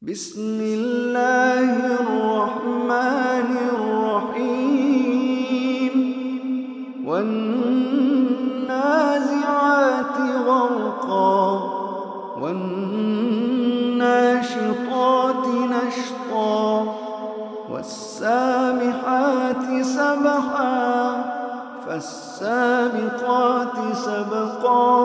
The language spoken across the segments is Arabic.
بسم الله الرحمن الرحيم والنازعات غرقا والناشطات نشطا والسابحات سبحا فالسابقات سبقا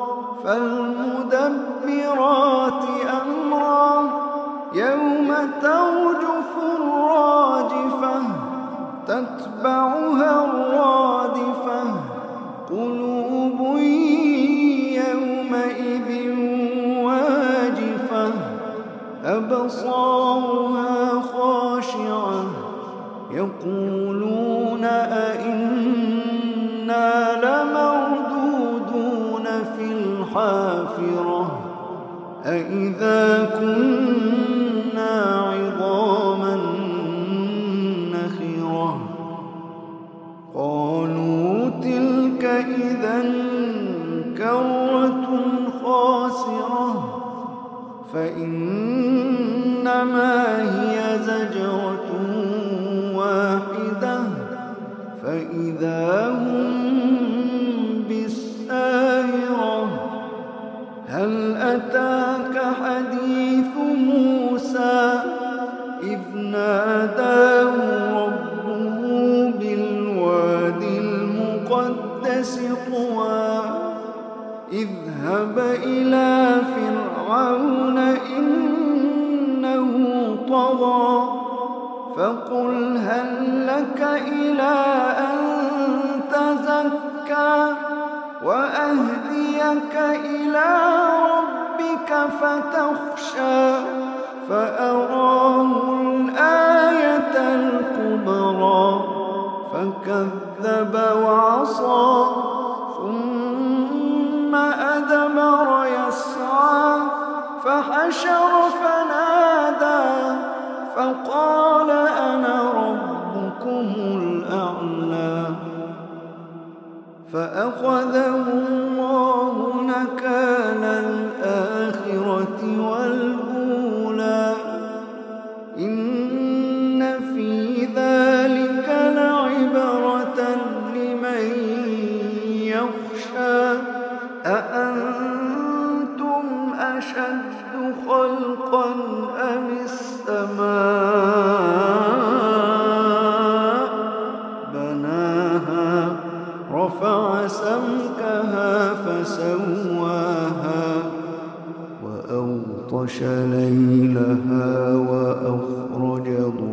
فالمدبرات أمرا يوم ترجف الراجفة تتبعها الرادفة قلوب يومئذ واجفة أبصارها خاشعة يقولون أئنا لمردودون في الحافرة أئذا كنا عظاما نخرة قالوا تلك إذا كرة خاسرة فإنما هي زجرة واحدة فإذا هم بالساهرة هل أتاك حديث موسى إذ ناداه ربه بالوادي المقدس طوى اذهب إلى فرعون إنه طغى فقل هل لك إلى أن تزكى وأهديك إلى ربك فتخشى فأراه الآية الكبرى فكذب وعصى ثم أدبر يسعى فحشر فنادى فقال أنا ربكم الأعلى فأخذه الله نكال الآخرة والأولى إن في ذلك لعبرة لمن يخشى أأنتم أشد خلقا أم السماء بناها رفع سمكها فسواها وأغطش ليلها وأخرج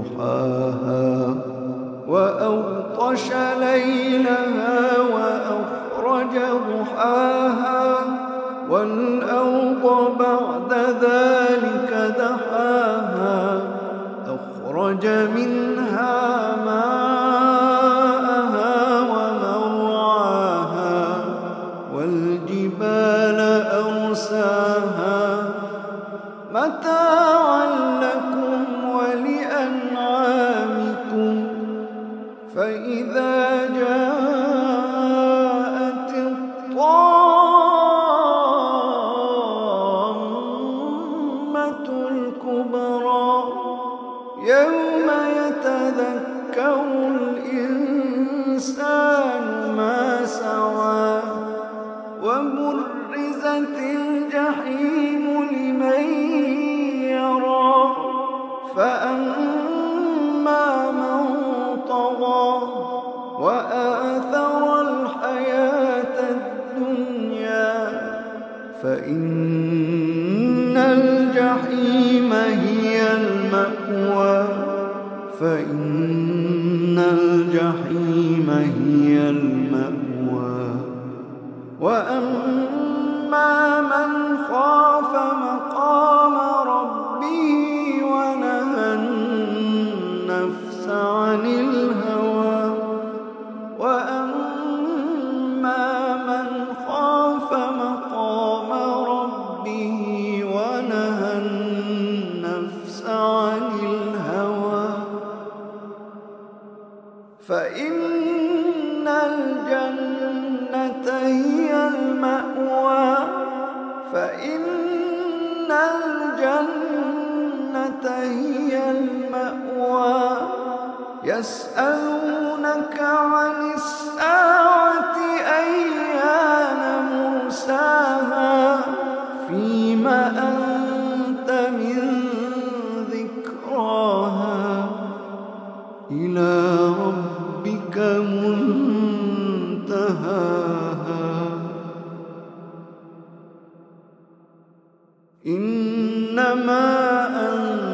ضحاها والأرض بعد ذلك دحاها أخرج منها ماءها ومرعاها والجبال أرساها متاعا لكم ولأنعامكم فإذا جاءت الطامة الكبرى يوم يتذكر الإنسان ما سعى وبرزت الجحيم لمن يرى فأما من طغى وآثر الحياة الدنيا فإن الجحيم هي المأوى وأما من خاف مقام ربه ونهى النفس عن الهوى فإن الجنة هي المأوى فإن يسألونك عن الساعة أيان مرساها فيم أنت من ذكراها إلى ربك منتهاها إنما أنت